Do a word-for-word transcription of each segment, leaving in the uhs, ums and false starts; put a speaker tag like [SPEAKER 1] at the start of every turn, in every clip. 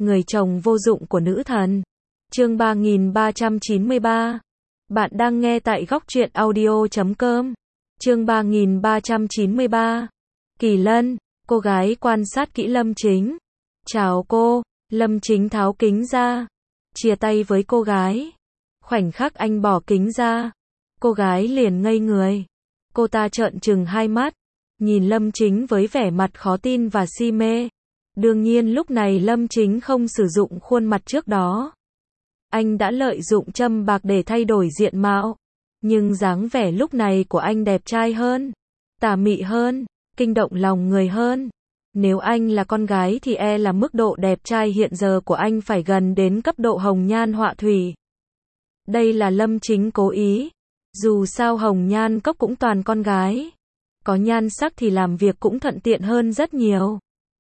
[SPEAKER 1] người chồng vô dụng của nữ thần. Chương ba nghìn ba trăm chín mươi ba. Bạn đang nghe tại góc truyện audio chấm com. Chương ba nghìn ba trăm chín mươi ba. Kỳ Lân, cô gái quan sát kỹ Lâm Chính. Chào cô, Lâm Chính tháo kính ra, chia tay với cô gái. Khoảnh khắc anh bỏ kính ra, cô gái liền ngây người. Cô ta trợn trừng hai mắt, nhìn Lâm Chính với vẻ mặt khó tin và si mê. Đương nhiên lúc này Lâm Chính không sử dụng khuôn mặt trước đó. Anh đã lợi dụng châm bạc để thay đổi diện mạo. Nhưng dáng vẻ lúc này của anh đẹp trai hơn, tà mị hơn, kinh động lòng người hơn. Nếu anh là con gái thì e là mức độ đẹp trai hiện giờ của anh phải gần đến cấp độ hồng nhan họa thủy. Đây là Lâm Chính cố ý. Dù sao Hồng Nhan Cốc cũng toàn con gái. Có nhan sắc thì làm việc cũng thuận tiện hơn rất nhiều.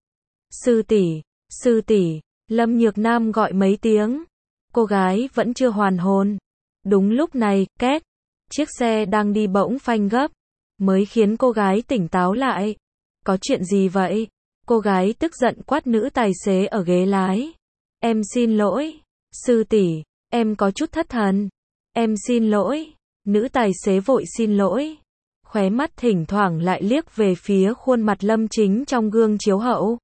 [SPEAKER 1] Sư tỷ, sư tỷ, Lâm Nhược Nam gọi mấy tiếng. Cô gái vẫn chưa hoàn hồn. Đúng lúc này, két, chiếc xe đang đi bỗng phanh gấp, mới khiến cô gái tỉnh táo lại. Có chuyện gì vậy? Cô gái tức giận quát nữ tài xế ở ghế lái. Em xin lỗi, sư tỷ, em có chút thất thần. Em xin lỗi. Nữ tài xế vội xin lỗi, khóe mắt thỉnh thoảng lại liếc về phía khuôn mặt Lâm Chính trong gương chiếu hậu.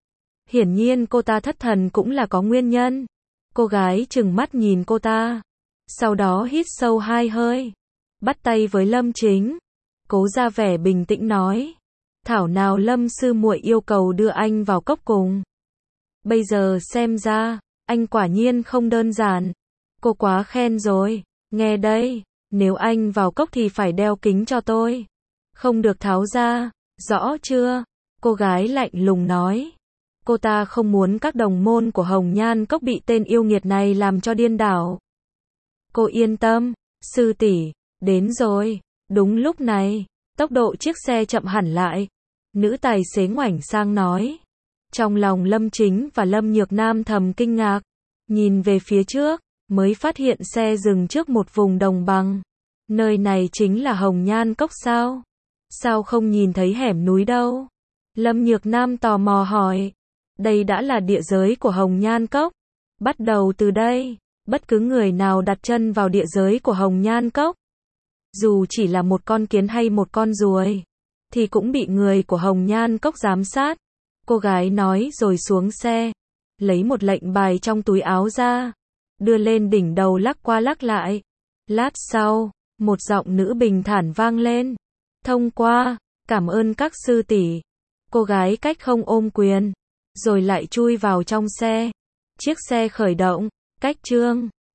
[SPEAKER 1] Hiển nhiên cô ta thất thần cũng là có nguyên nhân. Cô gái trừng mắt nhìn cô ta, sau đó hít sâu hai hơi, bắt tay với Lâm Chính, cố ra vẻ bình tĩnh nói: "Thảo nào Lâm sư muội yêu cầu đưa anh vào cốc cùng. Bây giờ xem ra, anh quả nhiên không đơn giản. Cô quá khen rồi, nghe đây. Nếu anh vào cốc thì phải đeo kính cho tôi. Không được tháo ra, rõ chưa?" Cô gái lạnh lùng nói. Cô ta không muốn các đồng môn của Hồng Nhan Cốc bị tên yêu nghiệt này làm cho điên đảo. Cô yên tâm, sư tỷ, đến rồi. Đúng lúc này, tốc độ chiếc xe chậm hẳn lại. Nữ tài xế ngoảnh sang nói. Trong lòng Lâm Chính và Lâm Nhược Nam thầm kinh ngạc, nhìn về phía trước, mới phát hiện xe dừng trước một vùng đồng bằng. Nơi này chính là Hồng Nhan Cốc sao? Sao không nhìn thấy hẻm núi đâu? Lâm Nhược Nam tò mò hỏi. Đây đã là địa giới của Hồng Nhan Cốc. Bắt đầu từ đây, bất cứ người nào đặt chân vào địa giới của Hồng Nhan Cốc, dù chỉ là một con kiến hay một con ruồi, thì cũng bị người của Hồng Nhan Cốc giám sát. Cô gái nói rồi xuống xe, lấy một lệnh bài trong túi áo ra, đưa lên đỉnh đầu lắc qua lắc lại. Lát sau, một giọng nữ bình thản vang lên. Thông qua, cảm ơn các sư tỷ. Cô gái cách không ôm quyền, rồi lại chui vào trong xe. Chiếc xe khởi động, cách chương